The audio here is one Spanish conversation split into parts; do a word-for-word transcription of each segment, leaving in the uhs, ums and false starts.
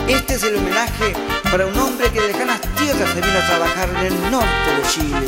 Este es el homenaje para un hombre que de lejanas tierras se vino a trabajar en el norte de Chile.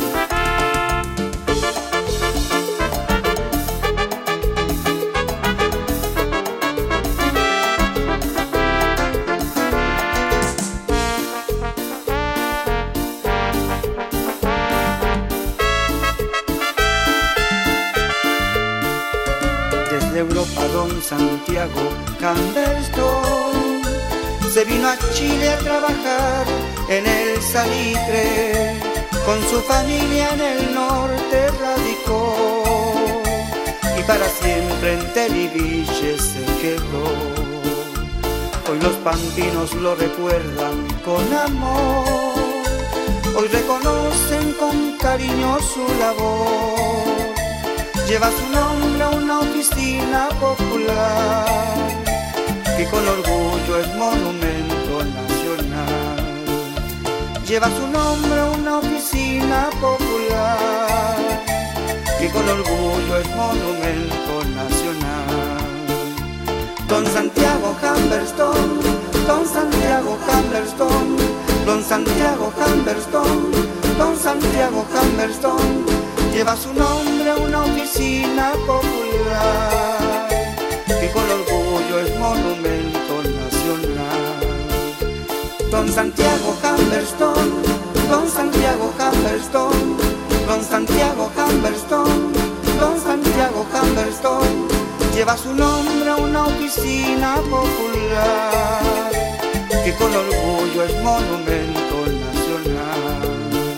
Desde Europa don Santiago Camberstone se vino a Chile a trabajar en el salitre, con su familia en el norte radicó y para siempre en Televille se quedó. Hoy los pampinos lo recuerdan con amor, hoy reconocen con cariño su labor. Lleva su nombre a una oficina popular que con orgullo es monumento nacional. Lleva su nombre a una oficina popular que con orgullo es monumento nacional. Don Santiago Camberstone, Don Santiago Camberstone, Don Santiago Camberstone, Don Santiago Camberstone, lleva su nombre a una oficina popular que con orgullo es monumento nacional. Don Santiago Camberstone, Don Santiago Camberstone, Don Santiago Camberstone, Don Santiago Camberstone, lleva su nombre a una oficina popular que con orgullo es monumento nacional.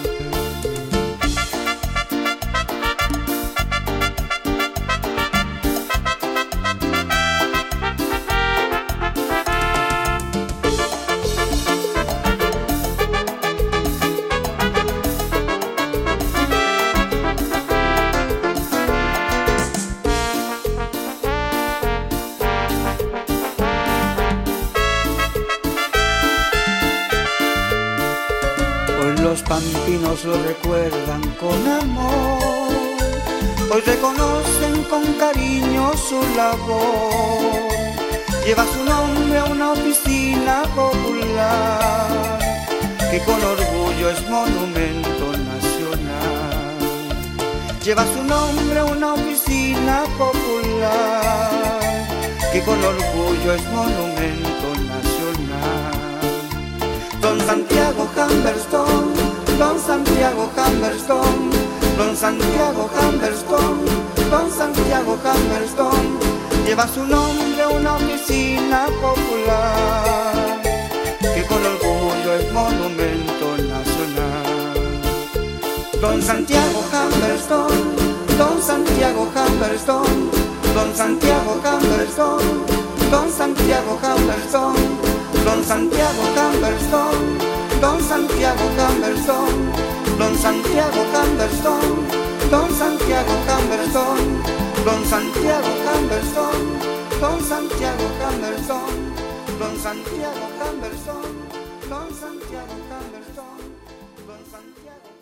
Los pampinos lo recuerdan con amor, hoy reconocen con cariño su labor. Lleva su nombre a una oficina popular que con orgullo es monumento nacional. Lleva su nombre a una oficina popular que con orgullo es monumento nacional. Don Santiago Camberstone, Don Santiago Camberstone, Don Santiago Camberstone, Don Santiago Camberstone, lleva su nombre a una oficina popular que con orgullo es monumento nacional. Don Santiago Camberstone, Don Santiago Camberstone, Don Santiago Camberstone, Don Santiago Camberstone, Don Santiago Camberstone, Don Santiago Camberstone, Don Santiago Camberstone, Don Santiago Camberstone, Don Santiago Camberstone, Don Santiago Camberstone, Don Santiago Camberstone, Don Santiago Camberstone, Don Santiago